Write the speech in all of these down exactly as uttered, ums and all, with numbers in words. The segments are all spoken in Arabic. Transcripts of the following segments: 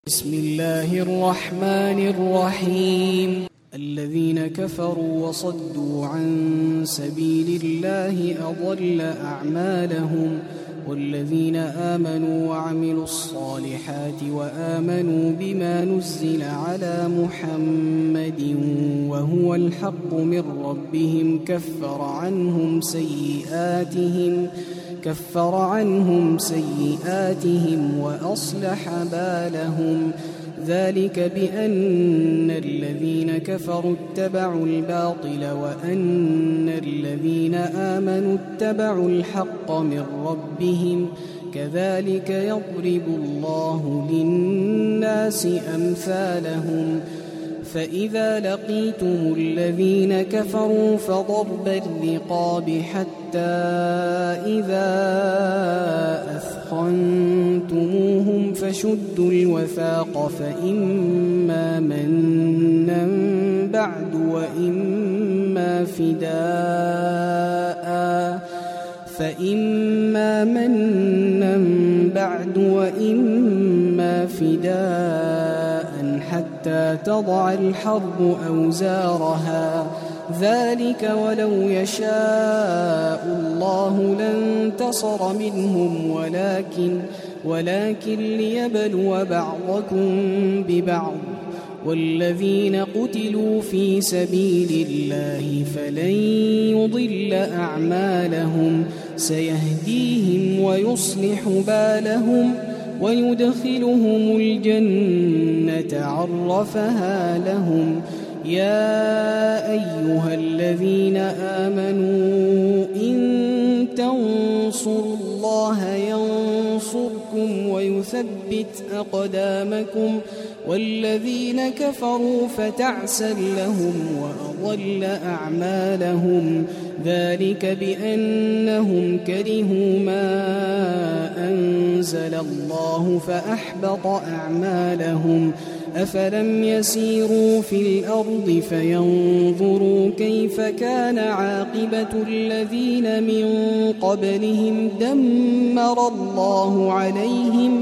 بسم الله الرحمن الرحيم. الذين كفروا وصدوا عن سبيل الله أضل أعمالهم، والذين آمنوا وعملوا الصالحات وآمنوا بما نزل على محمد وهو الحق من ربهم كفر عنهم سيئاتهم كفر عنهم سيئاتهم وأصلح بالهم. ذلك بأن الذين كفروا اتبعوا الباطل وأن الذين آمنوا اتبعوا الحق من ربهم، كذلك يضرب الله للناس أمثالهم. فإذا لقيتم الذين كفروا فضرب الرقاب حتى إذا أثخنتموهم فشدوا الوثاق فإما منا بعد وإما فداء فإما منا بعد وإما فداء حتى تضع الحرب أوزارها. ذلك ولو يشاء الله لانتصر منهم ولكن ولكن ليبلو بعضكم ببعض. والذين قتلوا في سبيل الله فلن يضل أعمالهم، سيهديهم ويصلح بالهم ويدخلهم الجنة عرفها لهم. يا أيها الذين آمنوا إن تنصروا الله ينصركم ويثبت أقدامكم، والذين كفروا فتعسا لهم وأضل أعمالهم. ذلك بأنهم كرهوا ما أنزل الله فأحبط أعمالهم. أفلم يسيروا في الأرض فينظروا كيف كان عاقبة الذين من قبلهم دمر الله عليهم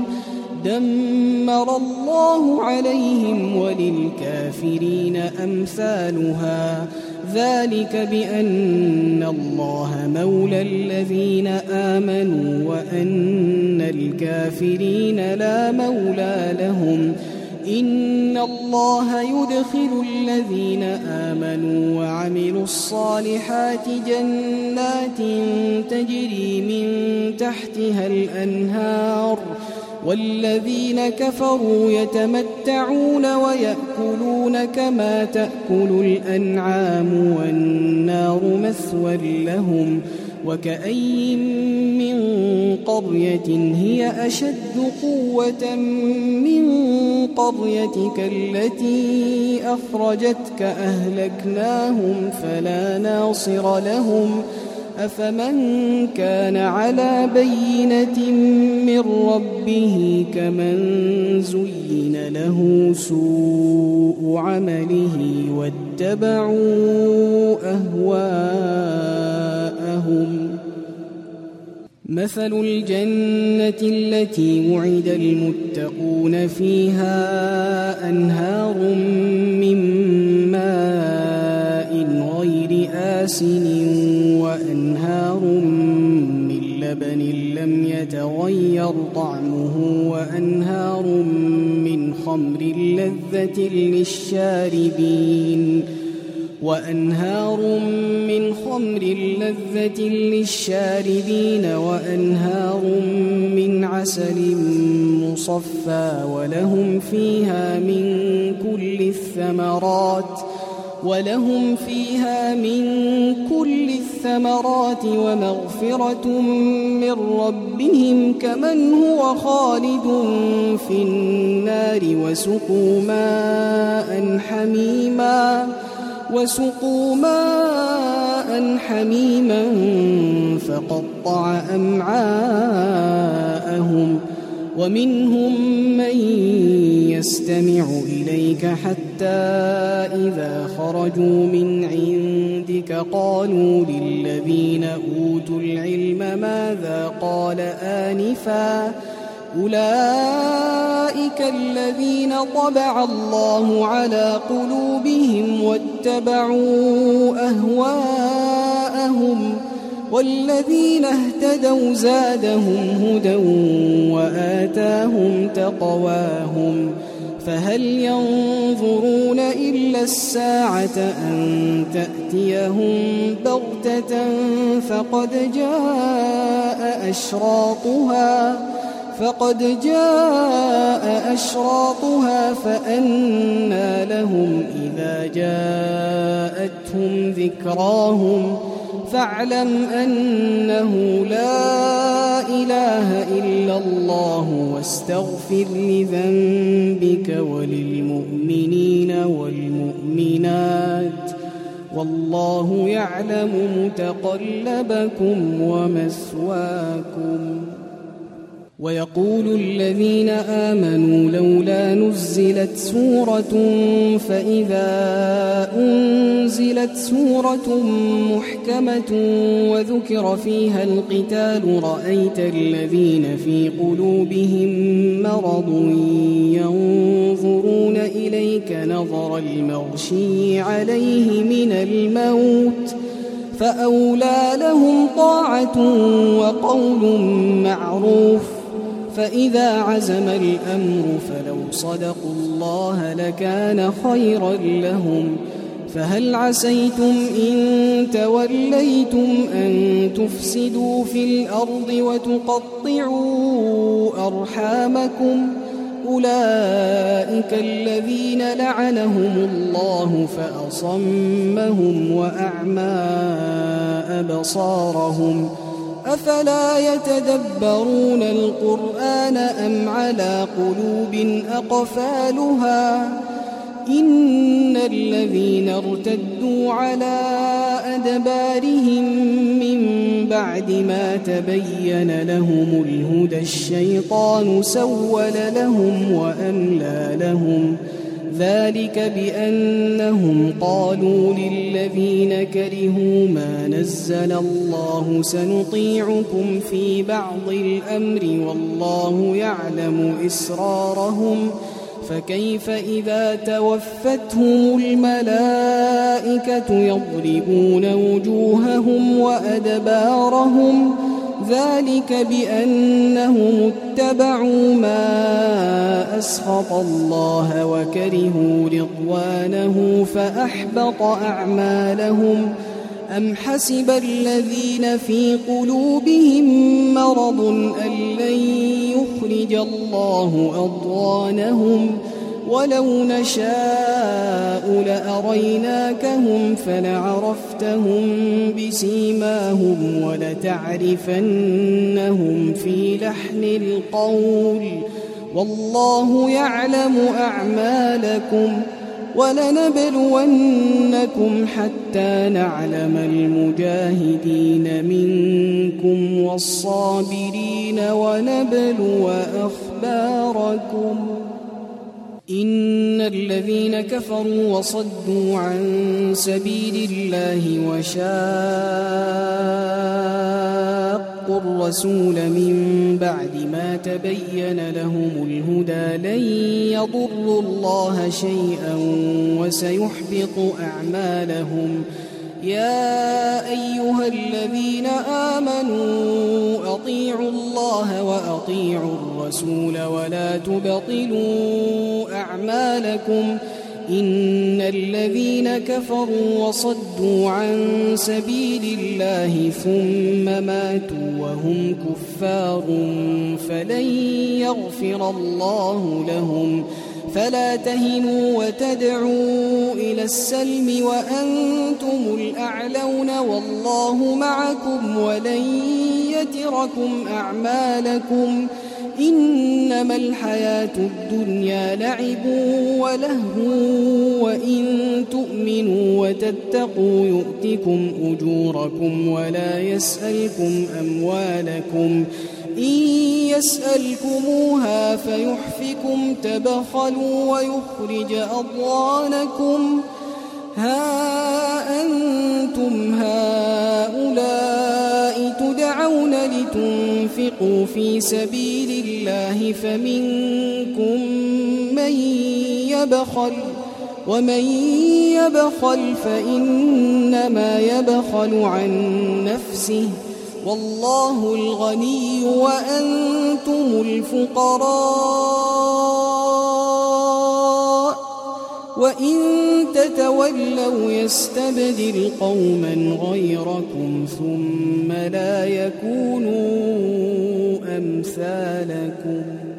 دمر الله عليهم وللكافرين أمثالها. ذلك بأن الله مولى الذين آمنوا وأن الكافرين لا مولى لهم. إن الله يدخل الذين آمنوا وعملوا الصالحات جنات تجري من تحتها الأنهار، والذين كفروا يتمتعون ويأكلون كما تأكل الأنعام والنار مثوى لهم. وكأي من قرية هي أشد قوة من قريتك التي أخرجتك أهلكناهم فلا ناصر لهم. أفمن كان على بينة من ربه كمن زين له سوء عمله واتبعوا أهواءهم. مثل الجنة التي وعد المتقون فيها أنهار من ماء غير آسن وأنهار من لبن لم يتغير طعمه وأنهار من خمر لذة للشاربين وأنهار من خمر لذة للشاربين وأنهار من عسل مصفى ولهم فيها من كل الثمرات ولهم فيها من كل الثمرات ومغفرة من ربهم كمن هو خالد في النار وسقوا ماء حميما وسقوا ماء حميما فقطع أمعاءهم. ومنهم من يستمع إليك حتى إذا خرجوا من عندك قالوا للذين أوتوا العلم ماذا قال آنفا أولئك الذين طبع الله على قلوبهم واتبعوا أهواءهم والذين اهتدوا زادهم هدى وآتاهم تقواهم فهل ينظرون إلا الساعة أن تأتيهم بغتة فقد جاء أشراطها فقد جاء أشراطها فأنى لهم إذا جاءتهم ذكراهم فاعلم أنه لا إله إلا الله واستغفر لذنبك وللمؤمنين والمؤمنات والله يعلم متقلبكم ومثواكم. ويقول الذين آمنوا لولا نزلت سورة فإذا أنزلت سورة محكمة وذكر فيها القتال رأيت الذين في قلوبهم مرض ينظرون إليك نظر المغشي عليه من الموت فأولى لهم طاعة وقول معروف فإذا عزم الأمر فلو صدقوا الله لكان خيرا لهم فهل عسيتم إن توليتم أن تفسدوا في الأرض وتقطعوا أرحامكم أولئك الذين لعنهم الله فأصمهم وأعمى أبصارهم أفلا يتدبرون القرآن أم على قلوب أقفالها إن الذين ارتدوا على أدبارهم من بعد ما تبين لهم الهدى الشيطان سول لهم وأملى لهم ذلك بأنهم قالوا للذين كرهوا ما نزل الله سنطيعكم في بعض الأمر والله يعلم إسرارهم فكيف إذا توفتهم الملائكة يضربون وجوههم وأدبارهم ذلك بأنهم اتبعوا ما أسخط الله وكرهوا رضوانه فأحبط أعمالهم أم حسب الذين في قلوبهم مرض أن لن يخرج الله أضغانهم ولو نشاء لأريناكهم فلعرفتهم بسيماهم ولتعرفنهم في لحن القول والله يعلم أعمالكم ولنبلونكم حتى نعلم المجاهدين منكم والصابرين ونبلو أخباركم إن الذين كفروا وصدوا عن سبيل الله وشاقوا الرسول من بعد ما تبين لهم الهدى لن يضروا الله شيئا وسيحبط أعمالهم يا أيها الذين آمنوا أطيعوا الله وأطيعوا الرسول ولا تبطلوا أعمالكم إن الذين كفروا وصدوا عن سبيل الله ثم ماتوا وهم كفار فلن يغفر الله لهم فلا تهنوا وتدعوا إلى السلم وأنتم الأعلون والله معكم ولن يتركم أعمالكم إنما الحياة الدنيا لعب ولهو وإن تؤمنوا وتتقوا يؤتكم أجوركم ولا يسألكم أموالكم إن يسألكموها فيحفكم تبخلوا ويخرج أضغانكم ها أنتم هؤلاء تدعون تسعون لتنفقوا في سبيل الله فمنكم من يبخل ومن يبخل فإنما يبخل عن نفسه والله الغني وأنتم الفقراء وإن تتولوا يستبدل قوما غيركم ثم لا يكونوا أمثالكم.